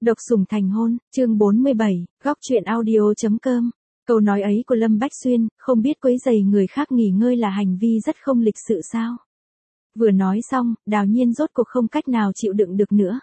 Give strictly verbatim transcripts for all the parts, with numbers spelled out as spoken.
Độc sủng thành hôn, chương bốn mươi bảy, góc truyện audio.com. Câu nói ấy của Lâm Bách Xuyên, không biết quấy rầy người khác nghỉ ngơi là hành vi rất không lịch sự sao? Vừa nói xong, Đào Nhiên rốt cuộc không cách nào chịu đựng được nữa.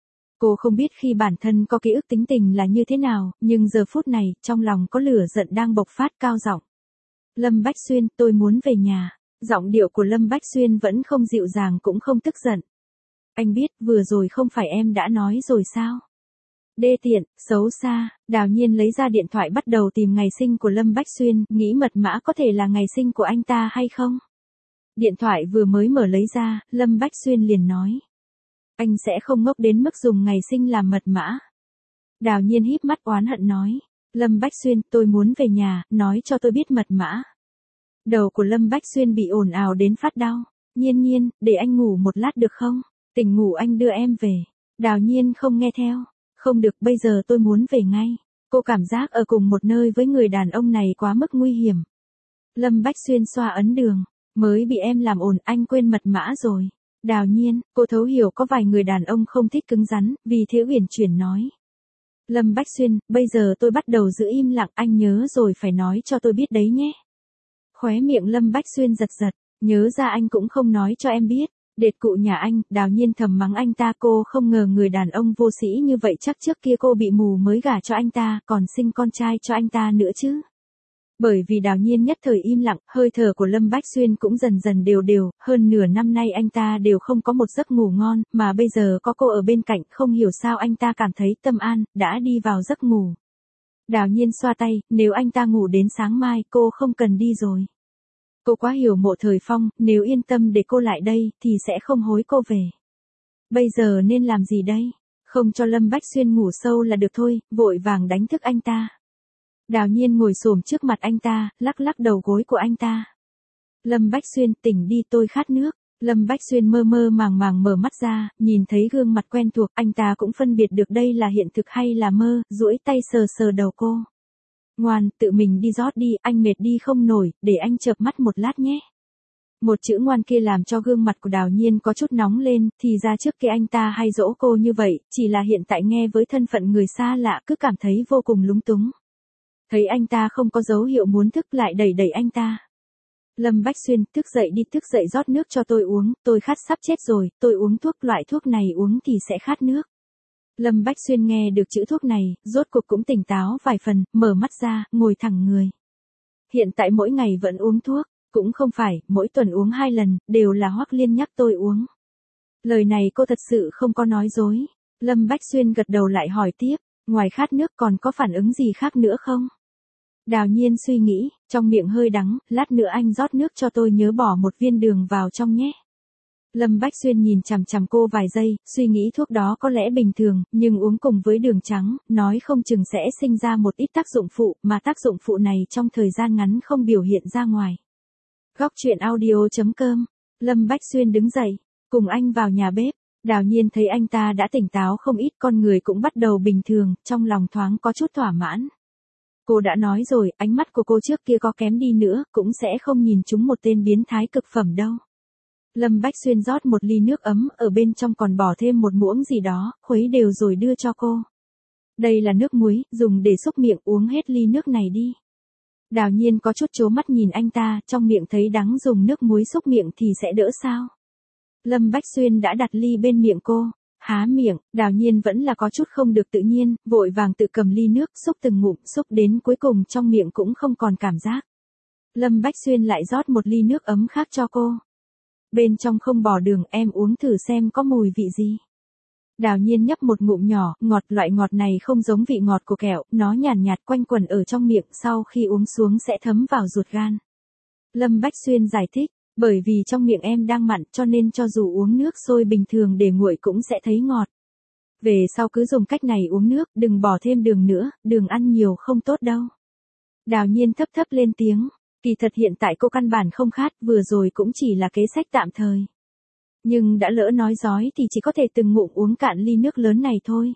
Cô không biết khi bản thân có ký ức tính tình là như thế nào, nhưng giờ phút này, trong lòng có lửa giận đang bộc phát cao giọng. Lâm Bách Xuyên, tôi muốn về nhà. Giọng điệu của Lâm Bách Xuyên vẫn không dịu dàng cũng không tức giận. Anh biết, vừa rồi không phải em đã nói rồi sao? Đê tiện, xấu xa. Đào Nhiên lấy ra điện thoại bắt đầu tìm ngày sinh của Lâm Bách Xuyên, nghĩ mật mã có thể là ngày sinh của anh ta hay không? Điện thoại vừa mới mở lấy ra, Lâm Bách Xuyên liền nói. Anh sẽ không ngốc đến mức dùng ngày sinh làm mật mã. Đào Nhiên híp mắt oán hận nói. Lâm Bách Xuyên, tôi muốn về nhà, nói cho tôi biết mật mã. Đầu của Lâm Bách Xuyên bị ồn ào đến phát đau. Nhiên Nhiên, để anh ngủ một lát được không? Tỉnh ngủ anh đưa em về. Đào Nhiên không nghe theo. Không được, bây giờ tôi muốn về ngay. Cô cảm giác ở cùng một nơi với người đàn ông này quá mức nguy hiểm. Lâm Bách Xuyên xoa ấn đường. Mới bị em làm ồn, anh quên mật mã rồi. Đào Nhiên, cô thấu hiểu có vài người đàn ông không thích cứng rắn, vì thế uyển chuyển nói. Lâm Bách Xuyên, bây giờ tôi bắt đầu giữ im lặng, anh nhớ rồi phải nói cho tôi biết đấy nhé. Khóe miệng Lâm Bách Xuyên giật giật, nhớ ra anh cũng không nói cho em biết. Đệt cụ nhà anh, Đào Nhiên thầm mắng anh ta, cô không ngờ người đàn ông vô sĩ như vậy, chắc trước kia cô bị mù mới gả cho anh ta, còn sinh con trai cho anh ta nữa chứ. Bởi vì Đào Nhiên nhất thời im lặng, hơi thở của Lâm Bách Xuyên cũng dần dần đều đều, hơn nửa năm nay anh ta đều không có một giấc ngủ ngon, mà bây giờ có cô ở bên cạnh, không hiểu sao anh ta cảm thấy tâm an, đã đi vào giấc ngủ. Đào Nhiên xoa tay, nếu anh ta ngủ đến sáng mai, cô không cần đi rồi. Cô quá hiểu Mộ Thời Phong, nếu yên tâm để cô lại đây, thì sẽ không hối cô về. Bây giờ nên làm gì đây? Không cho Lâm Bách Xuyên ngủ sâu là được thôi, vội vàng đánh thức anh ta. Đào Nhiên ngồi xổm trước mặt anh ta, lắc lắc đầu gối của anh ta. Lâm Bách Xuyên, tỉnh đi, tôi khát nước. Lâm Bách Xuyên mơ mơ màng màng mở mắt ra, nhìn thấy gương mặt quen thuộc, anh ta cũng phân biệt được đây là hiện thực hay là mơ, duỗi tay sờ sờ đầu cô. Ngoan, tự mình đi rót đi, anh mệt đi không nổi, để anh chợp mắt một lát nhé. Một chữ ngoan kia làm cho gương mặt của Đào Nhiên có chút nóng lên, thì ra trước kia anh ta hay dỗ cô như vậy, chỉ là hiện tại nghe với thân phận người xa lạ cứ cảm thấy vô cùng lúng túng. Thấy anh ta không có dấu hiệu muốn thức lại đẩy đẩy anh ta. Lâm Bách Xuyên, thức dậy đi, thức dậy rót nước cho tôi uống, tôi khát sắp chết rồi, tôi uống thuốc, loại thuốc này uống thì sẽ khát nước. Lâm Bách Xuyên nghe được chữ thuốc này, rốt cuộc cũng tỉnh táo vài phần, mở mắt ra, ngồi thẳng người. Hiện tại mỗi ngày vẫn uống thuốc, cũng không phải, mỗi tuần uống hai lần, đều là Hoắc Liên nhắc tôi uống. Lời này cô thật sự không có nói dối. Lâm Bách Xuyên gật đầu lại hỏi tiếp, ngoài khát nước còn có phản ứng gì khác nữa không? Đào Nhiên suy nghĩ, trong miệng hơi đắng, lát nữa anh rót nước cho tôi, nhớ bỏ một viên đường vào trong nhé. Lâm Bách Xuyên nhìn chằm chằm cô vài giây, suy nghĩ thuốc đó có lẽ bình thường, nhưng uống cùng với đường trắng, nói không chừng sẽ sinh ra một ít tác dụng phụ, mà tác dụng phụ này trong thời gian ngắn không biểu hiện ra ngoài. Góc truyện audio.com. Lâm Bách Xuyên đứng dậy, cùng anh vào nhà bếp. Đào Nhiên thấy anh ta đã tỉnh táo không ít, con người cũng bắt đầu bình thường, trong lòng thoáng có chút thỏa mãn. Cô đã nói rồi, ánh mắt của cô trước kia có kém đi nữa, cũng sẽ không nhìn trúng một tên biến thái cực phẩm đâu. Lâm Bách Xuyên rót một ly nước ấm, ở bên trong còn bỏ thêm một muỗng gì đó, khuấy đều rồi đưa cho cô. Đây là nước muối, dùng để xúc miệng, uống hết ly nước này đi. Đào Nhiên có chút trố mắt nhìn anh ta, trong miệng thấy đắng, dùng nước muối xúc miệng thì sẽ đỡ sao? Lâm Bách Xuyên đã đặt ly bên miệng cô. Há miệng, Đào Nhiên vẫn là có chút không được tự nhiên, vội vàng tự cầm ly nước, xúc từng ngụm, xúc đến cuối cùng trong miệng cũng không còn cảm giác. Lâm Bách Xuyên lại rót một ly nước ấm khác cho cô. Bên trong không bỏ đường, em uống thử xem có mùi vị gì. Đào Nhiên nhấp một ngụm nhỏ, ngọt, loại ngọt này không giống vị ngọt của kẹo, nó nhàn nhạt, nhạt quanh quẩn ở trong miệng, sau khi uống xuống sẽ thấm vào ruột gan. Lâm Bách Xuyên giải thích, bởi vì trong miệng em đang mặn cho nên cho dù uống nước sôi bình thường để nguội cũng sẽ thấy ngọt. Về sau cứ dùng cách này uống nước, đừng bỏ thêm đường nữa, đường ăn nhiều không tốt đâu. Đào Nhiên thấp thấp lên tiếng. Kỳ thật hiện tại cô căn bản không khát, vừa rồi cũng chỉ là kế sách tạm thời. Nhưng đã lỡ nói dối thì chỉ có thể từng ngụm uống cạn ly nước lớn này thôi.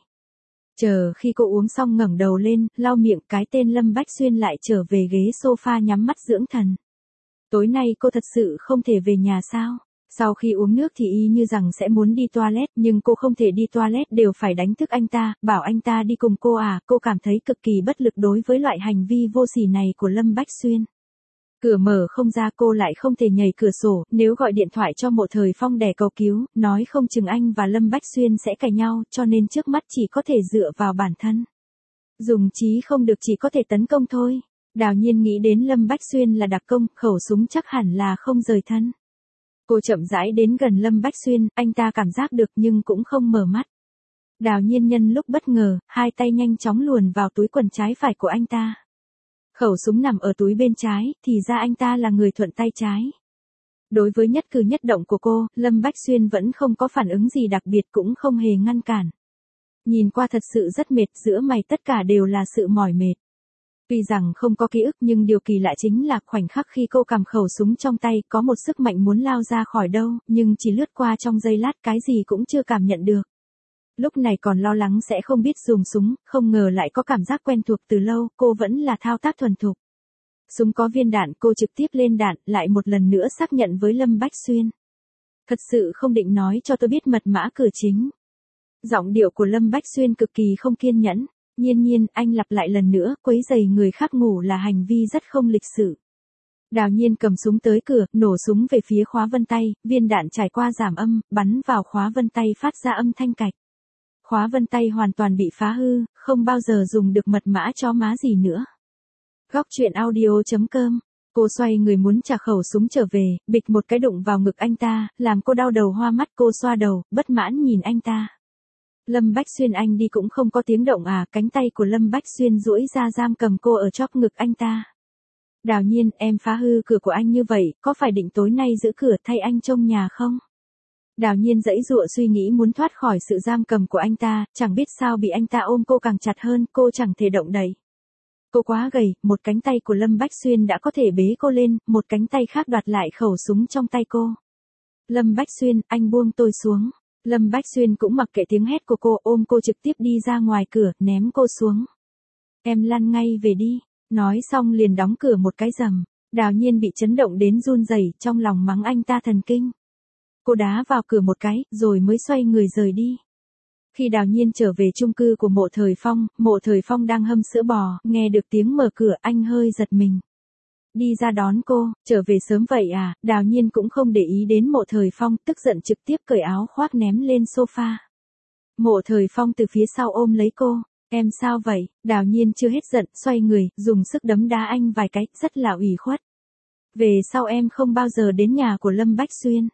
Chờ khi cô uống xong ngẩng đầu lên, lau miệng, cái tên Lâm Bách Xuyên lại trở về ghế sofa nhắm mắt dưỡng thần. Tối nay cô thật sự không thể về nhà sao? Sau khi uống nước thì y như rằng sẽ muốn đi toilet, nhưng cô không thể đi toilet, đều phải đánh thức anh ta, bảo anh ta đi cùng cô à, cô cảm thấy cực kỳ bất lực đối với loại hành vi vô sỉ này của Lâm Bách Xuyên. Cửa mở không ra, cô lại không thể nhảy cửa sổ, nếu gọi điện thoại cho Mộ Thời Phong để cầu cứu, nói không chừng anh và Lâm Bách Xuyên sẽ cãi nhau, cho nên trước mắt chỉ có thể dựa vào bản thân. Dùng trí không được, chỉ có thể tấn công thôi. Đào Nhiên nghĩ đến Lâm Bách Xuyên là đặc công, khẩu súng chắc hẳn là không rời thân. Cô chậm rãi đến gần Lâm Bách Xuyên, anh ta cảm giác được nhưng cũng không mở mắt. Đào Nhiên nhân lúc bất ngờ, hai tay nhanh chóng luồn vào túi quần trái phải của anh ta. Khẩu súng nằm ở túi bên trái, thì ra anh ta là người thuận tay trái. Đối với nhất cử nhất động của cô, Lâm Bách Xuyên vẫn không có phản ứng gì đặc biệt, cũng không hề ngăn cản. Nhìn qua thật sự rất mệt, giữa mày tất cả đều là sự mỏi mệt. Tuy rằng không có ký ức nhưng điều kỳ lạ chính là khoảnh khắc khi cô cầm khẩu súng trong tay, có một sức mạnh muốn lao ra khỏi đâu, nhưng chỉ lướt qua trong giây lát, cái gì cũng chưa cảm nhận được. Lúc này còn lo lắng sẽ không biết dùng súng, không ngờ lại có cảm giác quen thuộc từ lâu, cô vẫn là thao tác thuần thục. Súng có viên đạn, cô trực tiếp lên đạn, lại một lần nữa xác nhận với Lâm Bách Xuyên. Thật sự không định nói cho tôi biết mật mã cửa chính. Giọng điệu của Lâm Bách Xuyên cực kỳ không kiên nhẫn. Nhiên Nhiên, anh lặp lại lần nữa, quấy rầy người khác ngủ là hành vi rất không lịch sự. Đào Nhiên cầm súng tới cửa, nổ súng về phía khóa vân tay, viên đạn trải qua giảm âm, bắn vào khóa vân tay phát ra âm thanh cạch. Khóa vân tay hoàn toàn bị phá hư, không bao giờ dùng được mật mã chó má gì nữa. Góc truyện audio chấm com. Cô xoay người muốn trả khẩu súng trở về, bịch một cái đụng vào ngực anh ta, làm cô đau đầu hoa mắt, cô xoa đầu, bất mãn nhìn anh ta. Lâm Bách Xuyên, anh đi cũng không có tiếng động à, cánh tay của Lâm Bách Xuyên duỗi ra giam cầm cô ở chóp ngực anh ta. Đào Nhiên, em phá hư cửa của anh như vậy, có phải định tối nay giữ cửa thay anh trông nhà không? Đào Nhiên giãy giụa suy nghĩ muốn thoát khỏi sự giam cầm của anh ta, chẳng biết sao bị anh ta ôm cô càng chặt hơn, cô chẳng thể động đậy. Cô quá gầy, một cánh tay của Lâm Bách Xuyên đã có thể bế cô lên, một cánh tay khác đoạt lại khẩu súng trong tay cô. Lâm Bách Xuyên, anh buông tôi xuống. Lâm Bách Xuyên cũng mặc kệ tiếng hét của cô, ôm cô trực tiếp đi ra ngoài cửa, ném cô xuống. Em lăn ngay về đi. Nói xong liền đóng cửa một cái rầm. Đào Nhiên bị chấn động đến run rẩy, trong lòng mắng anh ta thần kinh. Cô đá vào cửa một cái, rồi mới xoay người rời đi. Khi Đào Nhiên trở về chung cư của Mộ Thời Phong, Mộ Thời Phong đang hâm sữa bò, nghe được tiếng mở cửa, anh hơi giật mình. Đi ra đón cô, trở về sớm vậy à? Đào Nhiên cũng không để ý đến Mộ Thời Phong, tức giận trực tiếp cởi áo khoác ném lên sofa. Mộ Thời Phong từ phía sau ôm lấy cô. Em sao vậy? Đào Nhiên chưa hết giận, xoay người, dùng sức đấm đá anh vài cái, rất là ủy khuất. Về sau em không bao giờ đến nhà của Lâm Bách Xuyên.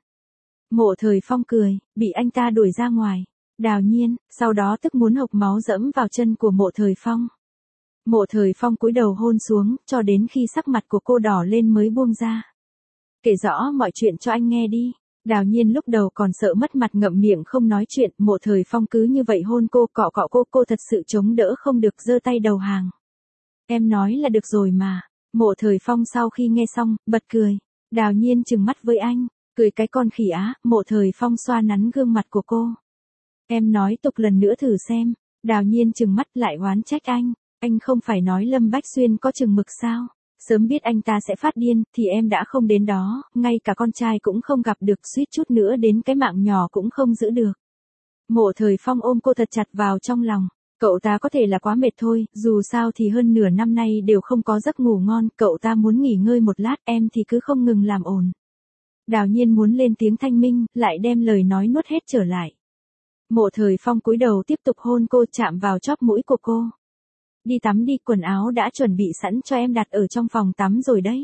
Mộ Thời Phong cười, bị anh ta đuổi ra ngoài. Đào Nhiên, sau đó tức muốn hộc máu dẫm vào chân của Mộ Thời Phong. Mộ Thời Phong cúi đầu hôn xuống, cho đến khi sắc mặt của cô đỏ lên mới buông ra. Kể rõ mọi chuyện cho anh nghe đi. Đào Nhiên lúc đầu còn sợ mất mặt ngậm miệng không nói chuyện, Mộ Thời Phong cứ như vậy hôn cô, cọ cọ cô, cô thật sự chống đỡ không được, giơ tay đầu hàng. Em nói là được rồi mà. Mộ Thời Phong sau khi nghe xong, bật cười. Đào Nhiên trừng mắt với anh, cười cái con khỉ á. Mộ Thời Phong xoa nắn gương mặt của cô. Em nói tục lần nữa thử xem. Đào Nhiên trừng mắt lại oán trách anh. Anh không phải nói Lâm Bách Xuyên có chừng mực sao? Sớm biết anh ta sẽ phát điên, thì em đã không đến đó, ngay cả con trai cũng không gặp được, suýt chút nữa đến cái mạng nhỏ cũng không giữ được. Mộ Thời Phong ôm cô thật chặt vào trong lòng. Cậu ta có thể là quá mệt thôi, dù sao thì hơn nửa năm nay đều không có giấc ngủ ngon, cậu ta muốn nghỉ ngơi một lát, em thì cứ không ngừng làm ồn. Đào Nhiên muốn lên tiếng thanh minh, lại đem lời nói nuốt hết trở lại. Mộ Thời Phong cúi đầu tiếp tục hôn cô, chạm vào chóp mũi của cô. Đi tắm đi, quần áo đã chuẩn bị sẵn cho em đặt ở trong phòng tắm rồi đấy.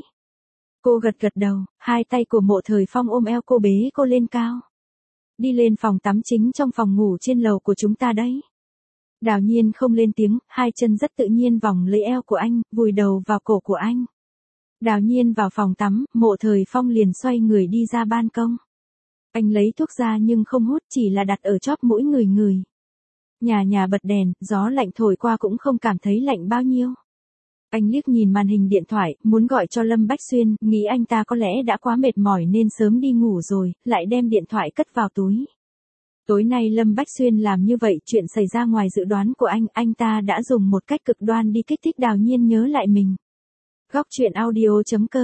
Cô gật gật đầu, hai tay của Mộ Thời Phong ôm eo cô, bế cô lên cao. Đi lên phòng tắm chính trong phòng ngủ trên lầu của chúng ta đấy. Đào Nhiên không lên tiếng, hai chân rất tự nhiên vòng lấy eo của anh, vùi đầu vào cổ của anh. Đào Nhiên vào phòng tắm, Mộ Thời Phong liền xoay người đi ra ban công. Anh lấy thuốc ra nhưng không hút, chỉ là đặt ở chóp mũi người người. Nhà nhà bật đèn, gió lạnh thổi qua cũng không cảm thấy lạnh bao nhiêu. Anh liếc nhìn màn hình điện thoại, muốn gọi cho Lâm Bách Xuyên, nghĩ anh ta có lẽ đã quá mệt mỏi nên sớm đi ngủ rồi, lại đem điện thoại cất vào túi. Tối nay Lâm Bách Xuyên làm như vậy, chuyện xảy ra ngoài dự đoán của anh, anh ta đã dùng một cách cực đoan đi kích thích Đào Nhiên nhớ lại mình. Góc truyện audio chấm com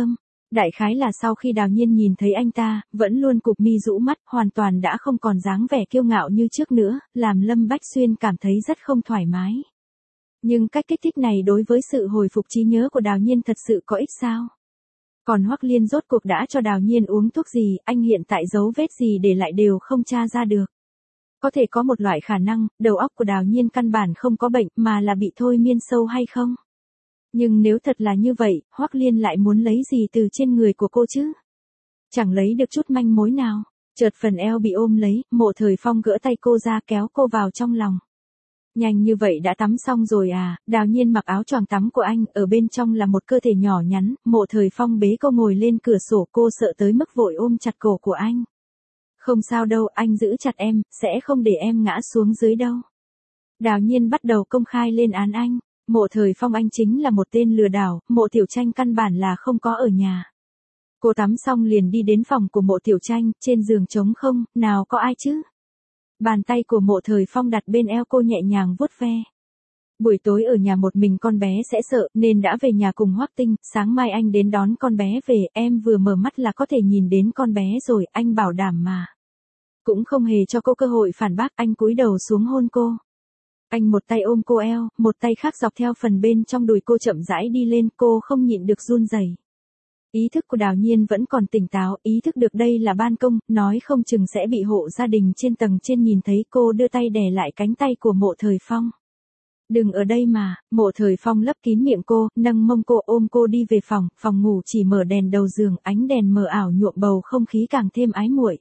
Đại khái là sau khi Đào Nhiên nhìn thấy anh ta, vẫn luôn cụp mi rũ mắt, hoàn toàn đã không còn dáng vẻ kiêu ngạo như trước nữa, làm Lâm Bách Xuyên cảm thấy rất không thoải mái. Nhưng cách kích thích này đối với sự hồi phục trí nhớ của Đào Nhiên thật sự có ích sao? Còn Hoắc Liên rốt cuộc đã cho Đào Nhiên uống thuốc gì, anh hiện tại dấu vết gì để lại đều không tra ra được. Có thể có một loại khả năng, đầu óc của Đào Nhiên căn bản không có bệnh mà là bị thôi miên sâu hay không? Nhưng nếu thật là như vậy, Hoắc Liên lại muốn lấy gì từ trên người của cô chứ? Chẳng lấy được chút manh mối nào. Chợt phần eo bị ôm lấy, Mộ Thời Phong gỡ tay cô ra kéo cô vào trong lòng. Nhanh như vậy đã tắm xong rồi à? Đào Nhiên mặc áo choàng tắm của anh, ở bên trong là một cơ thể nhỏ nhắn, Mộ Thời Phong bế cô ngồi lên cửa sổ, cô sợ tới mức vội ôm chặt cổ của anh. Không sao đâu, anh giữ chặt em, sẽ không để em ngã xuống dưới đâu. Đào Nhiên bắt đầu công khai lên án anh. Mộ Thời Phong anh chính là một tên lừa đảo, Mộ Tiểu Tranh căn bản là không có ở nhà. Cô tắm xong liền đi đến phòng của Mộ Tiểu Tranh, trên giường trống không, nào có ai chứ? Bàn tay của Mộ Thời Phong đặt bên eo cô nhẹ nhàng vuốt ve. Buổi tối ở nhà một mình con bé sẽ sợ, nên đã về nhà cùng Hoắc Tinh, sáng mai anh đến đón con bé về, em vừa mở mắt là có thể nhìn đến con bé rồi, anh bảo đảm mà. Cũng không hề cho cô cơ hội phản bác, anh cúi đầu xuống hôn cô. Anh một tay ôm cô eo, một tay khác dọc theo phần bên trong đùi cô chậm rãi đi lên, cô không nhịn được run rẩy. Ý thức của Đào Nhiên vẫn còn tỉnh táo, ý thức được đây là ban công, nói không chừng sẽ bị hộ gia đình trên tầng trên nhìn thấy. Cô đưa tay đè lại cánh tay của Mộ Thời Phong. Đừng ở đây mà. Mộ Thời Phong lấp kín miệng cô, nâng mông cô, ôm cô đi về phòng, phòng ngủ chỉ mở đèn đầu giường, ánh đèn mờ ảo nhuộm bầu không khí càng thêm ái muội.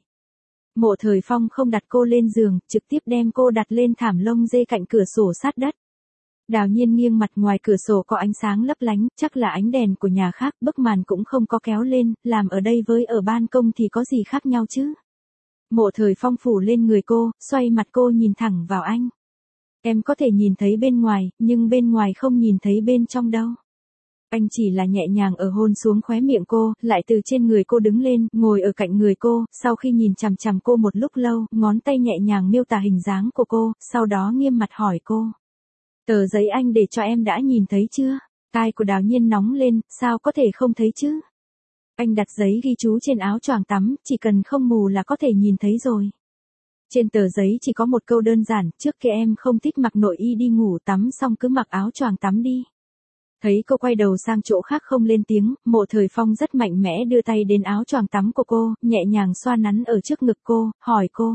Mộ Thời Phong không đặt cô lên giường, trực tiếp đem cô đặt lên thảm lông dê cạnh cửa sổ sát đất. Đào Nhiên nghiêng mặt, ngoài cửa sổ có ánh sáng lấp lánh, chắc là ánh đèn của nhà khác, bức màn cũng không có kéo lên, làm ở đây với ở ban công thì có gì khác nhau chứ? Mộ Thời Phong phủ lên người cô, xoay mặt cô nhìn thẳng vào anh. Em có thể nhìn thấy bên ngoài, nhưng bên ngoài không nhìn thấy bên trong đâu. Anh chỉ là nhẹ nhàng ở hôn xuống khóe miệng cô, lại từ trên người cô đứng lên, ngồi ở cạnh người cô, sau khi nhìn chằm chằm cô một lúc lâu, ngón tay nhẹ nhàng miêu tả hình dáng của cô, sau đó nghiêm mặt hỏi cô. Tờ giấy anh để cho em đã nhìn thấy chưa? Tai của Đào Nhiên nóng lên, sao có thể không thấy chứ? Anh đặt giấy ghi chú trên áo choàng tắm, chỉ cần không mù là có thể nhìn thấy rồi. Trên tờ giấy chỉ có một câu đơn giản, trước kia em không thích mặc nội y đi ngủ, tắm xong cứ mặc áo choàng tắm đi. Thấy cô quay đầu sang chỗ khác không lên tiếng, Mộ Thời Phong rất mạnh mẽ đưa tay đến áo choàng tắm của cô, nhẹ nhàng xoa nắn ở trước ngực cô, hỏi cô.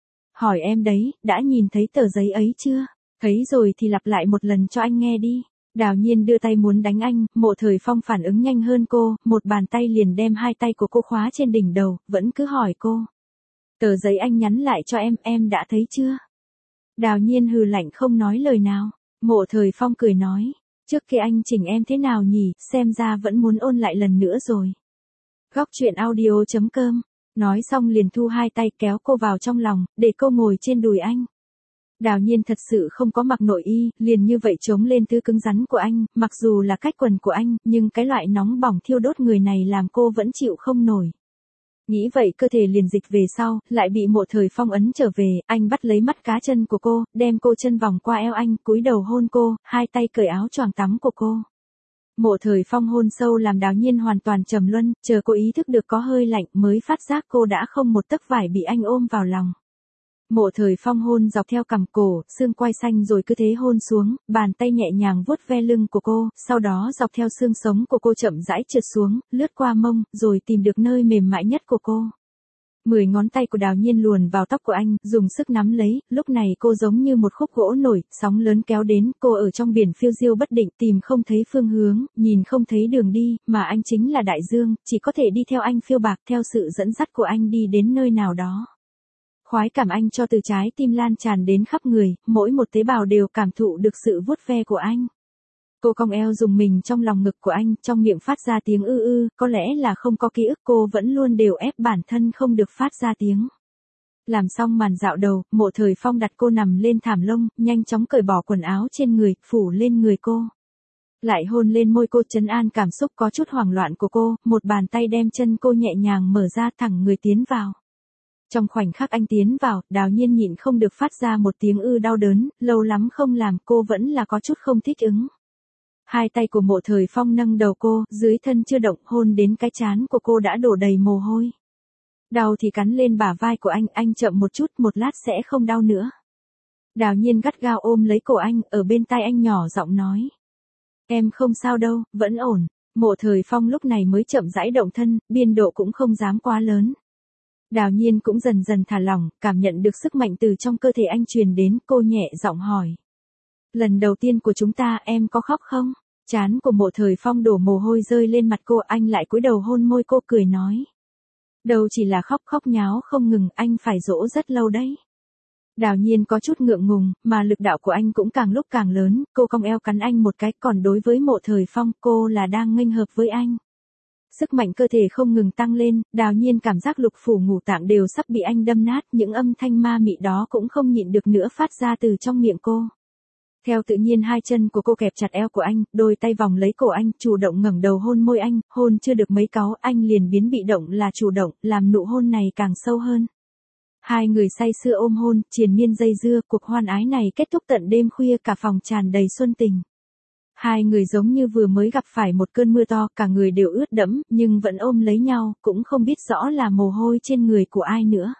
Hỏi em đấy, đã nhìn thấy tờ giấy ấy chưa? Thấy rồi thì lặp lại một lần cho anh nghe đi. Đào Nhiên đưa tay muốn đánh anh, Mộ Thời Phong phản ứng nhanh hơn cô, một bàn tay liền đem hai tay của cô khóa trên đỉnh đầu, vẫn cứ hỏi cô. Tờ giấy anh nhắn lại cho em, em đã thấy chưa? Đào Nhiên hừ lạnh không nói lời nào. Mộ Thời Phong cười nói. Trước kia anh chỉnh em thế nào nhỉ, xem ra vẫn muốn ôn lại lần nữa rồi. Góc truyện audio chấm com. Nói xong liền thu hai tay kéo cô vào trong lòng, để cô ngồi trên đùi anh. Đào Nhiên thật sự không có mặc nội y, liền như vậy chống lên thứ cứng rắn của anh, mặc dù là cách quần của anh, nhưng cái loại nóng bỏng thiêu đốt người này làm cô vẫn chịu không nổi. Nghĩ vậy cơ thể liền dịch về sau, lại bị Mộ Thời Phong ấn trở về, anh bắt lấy mắt cá chân của cô, đem cô chân vòng qua eo anh, cúi đầu hôn cô, hai tay cởi áo choàng tắm của cô. Mộ Thời Phong hôn sâu làm Đào Nhiên hoàn toàn trầm luân, chờ cô ý thức được có hơi lạnh mới phát giác cô đã không một tấc vải bị anh ôm vào lòng. Mộ Thời Phong hôn dọc theo cằm cổ, xương quai xanh rồi cứ thế hôn xuống, bàn tay nhẹ nhàng vuốt ve lưng của cô, sau đó dọc theo xương sống của cô chậm rãi trượt xuống, lướt qua mông, rồi tìm được nơi mềm mại nhất của cô. Mười ngón tay của Đào Nhiên luồn vào tóc của anh, dùng sức nắm lấy, lúc này cô giống như một khúc gỗ nổi, sóng lớn kéo đến, cô ở trong biển phiêu diêu bất định, tìm không thấy phương hướng, nhìn không thấy đường đi, mà anh chính là đại dương, chỉ có thể đi theo anh phiêu bạc, theo sự dẫn dắt của anh đi đến nơi nào đó. Khoái cảm anh cho từ trái tim lan tràn đến khắp người, mỗi một tế bào đều cảm thụ được sự vuốt ve của anh. Cô cong eo dùng mình trong lòng ngực của anh, trong miệng phát ra tiếng ư ư, có lẽ là không có ký ức, cô vẫn luôn đều ép bản thân không được phát ra tiếng. Làm xong màn dạo đầu, Mộ Thời Phong đặt cô nằm lên thảm lông, nhanh chóng cởi bỏ quần áo trên người, phủ lên người cô. Lại hôn lên môi cô, trấn an cảm xúc có chút hoảng loạn của cô, một bàn tay đem chân cô nhẹ nhàng mở ra, thẳng người tiến vào. Trong khoảnh khắc anh tiến vào, Đào Nhiên nhịn không được phát ra một tiếng ư đau đớn, lâu lắm không làm cô vẫn là có chút không thích ứng. Hai tay của Mộ Thời Phong nâng đầu cô, dưới thân chưa động, hôn đến cái trán của cô đã đổ đầy mồ hôi. Đau thì cắn lên bả vai của anh, anh chậm một chút, một lát sẽ không đau nữa. Đào Nhiên gắt gao ôm lấy cổ anh, ở bên tai anh nhỏ giọng nói. Em không sao đâu, vẫn ổn. Mộ Thời Phong lúc này mới chậm rãi động thân, biên độ cũng không dám quá lớn. Đào Nhiên cũng dần dần thả lỏng, cảm nhận được sức mạnh từ trong cơ thể anh truyền đến, cô nhẹ giọng hỏi. Lần đầu tiên của chúng ta em có khóc không? Trán của Mộ Thời Phong đổ mồ hôi rơi lên mặt cô, anh lại cúi đầu hôn môi cô, cười nói. Đâu chỉ là khóc khóc nháo không ngừng, anh phải dỗ rất lâu đấy. Đào Nhiên có chút ngượng ngùng, mà lực đạo của anh cũng càng lúc càng lớn, cô cong eo cắn anh một cái, còn đối với Mộ Thời Phong, cô là đang nghênh hợp với anh. Sức mạnh cơ thể không ngừng tăng lên, Đào Nhiên cảm giác lục phủ ngũ tạng đều sắp bị anh đâm nát, những âm thanh ma mị đó cũng không nhịn được nữa phát ra từ trong miệng cô. Theo tự nhiên hai chân của cô kẹp chặt eo của anh, đôi tay vòng lấy cổ anh, chủ động ngẩng đầu hôn môi anh, hôn chưa được mấy cáu, anh liền biến bị động là chủ động, làm nụ hôn này càng sâu hơn. Hai người say sưa ôm hôn, triền miên dây dưa, cuộc hoan ái này kết thúc tận đêm khuya, cả phòng tràn đầy xuân tình. Hai người giống như vừa mới gặp phải một cơn mưa to, cả người đều ướt đẫm, nhưng vẫn ôm lấy nhau, cũng không biết rõ là mồ hôi trên người của ai nữa.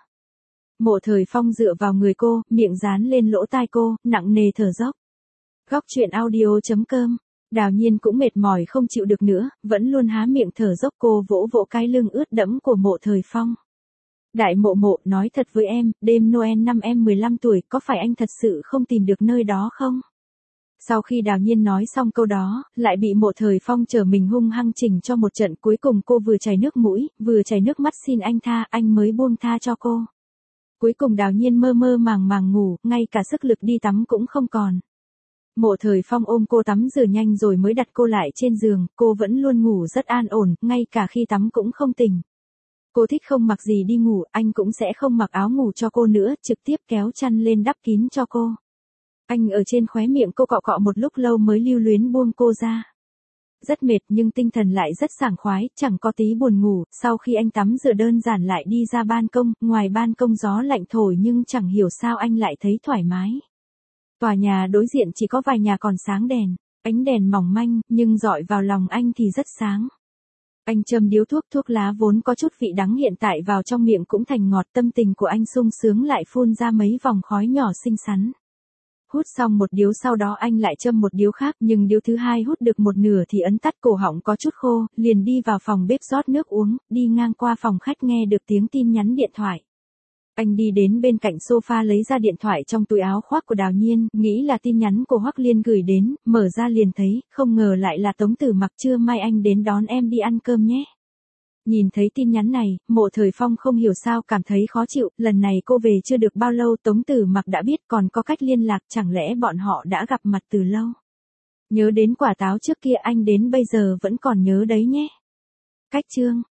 Mộ Thời Phong dựa vào người cô, miệng dán lên lỗ tai cô, nặng nề thở dốc. Góc truyện audio chấm com. Đào Nhiên cũng mệt mỏi không chịu được nữa, vẫn luôn há miệng thở dốc, cô vỗ vỗ cái lưng ướt đẫm của Mộ Thời Phong. Đại Mộ Mộ, nói thật với em, đêm Noel năm em mười lăm tuổi, có phải anh thật sự không tìm được nơi đó không? Sau khi Đào Nhiên nói xong câu đó, lại bị Mộ Thời Phong trở mình hung hăng chỉnh cho một trận, cuối cùng cô vừa chảy nước mũi, vừa chảy nước mắt xin anh tha, anh mới buông tha cho cô. Cuối cùng Đào Nhiên mơ mơ màng màng ngủ, ngay cả sức lực đi tắm cũng không còn. Mộ Thời Phong ôm cô tắm rửa nhanh rồi mới đặt cô lại trên giường, cô vẫn luôn ngủ rất an ổn, ngay cả khi tắm cũng không tỉnh. Cô thích không mặc gì đi ngủ, anh cũng sẽ không mặc áo ngủ cho cô nữa, trực tiếp kéo chăn lên đắp kín cho cô. Anh ở trên khóe miệng cô cọ cọ một lúc lâu mới lưu luyến buông cô ra. Rất mệt nhưng tinh thần lại rất sảng khoái, chẳng có tí buồn ngủ, sau khi anh tắm rửa đơn giản lại đi ra ban công, ngoài ban công gió lạnh thổi nhưng chẳng hiểu sao anh lại thấy thoải mái. Tòa nhà đối diện chỉ có vài nhà còn sáng đèn, ánh đèn mỏng manh, nhưng dọi vào lòng anh thì rất sáng. Anh châm điếu thuốc, thuốc lá vốn có chút vị đắng hiện tại vào trong miệng cũng thành ngọt, tâm tình của anh sung sướng lại phun ra mấy vòng khói nhỏ xinh xắn. Hút xong một điếu sau đó anh lại châm một điếu khác, nhưng điếu thứ hai hút được một nửa thì ấn tắt, cổ họng có chút khô, liền đi vào phòng bếp rót nước uống, đi ngang qua phòng khách nghe được tiếng tin nhắn điện thoại. Anh đi đến bên cạnh sofa lấy ra điện thoại trong túi áo khoác của Đào Nhiên, nghĩ là tin nhắn của Hoắc Liên gửi đến, mở ra liền thấy, không ngờ lại là Tống Tử Mặc, trưa mai anh đến đón em đi ăn cơm nhé. Nhìn thấy tin nhắn này, Mộ Thời Phong không hiểu sao cảm thấy khó chịu, lần này cô về chưa được bao lâu Tống Tử Mặc đã biết còn có cách liên lạc, chẳng lẽ bọn họ đã gặp mặt từ lâu. Nhớ đến quả táo trước kia anh đến bây giờ vẫn còn nhớ đấy nhé. Cách chương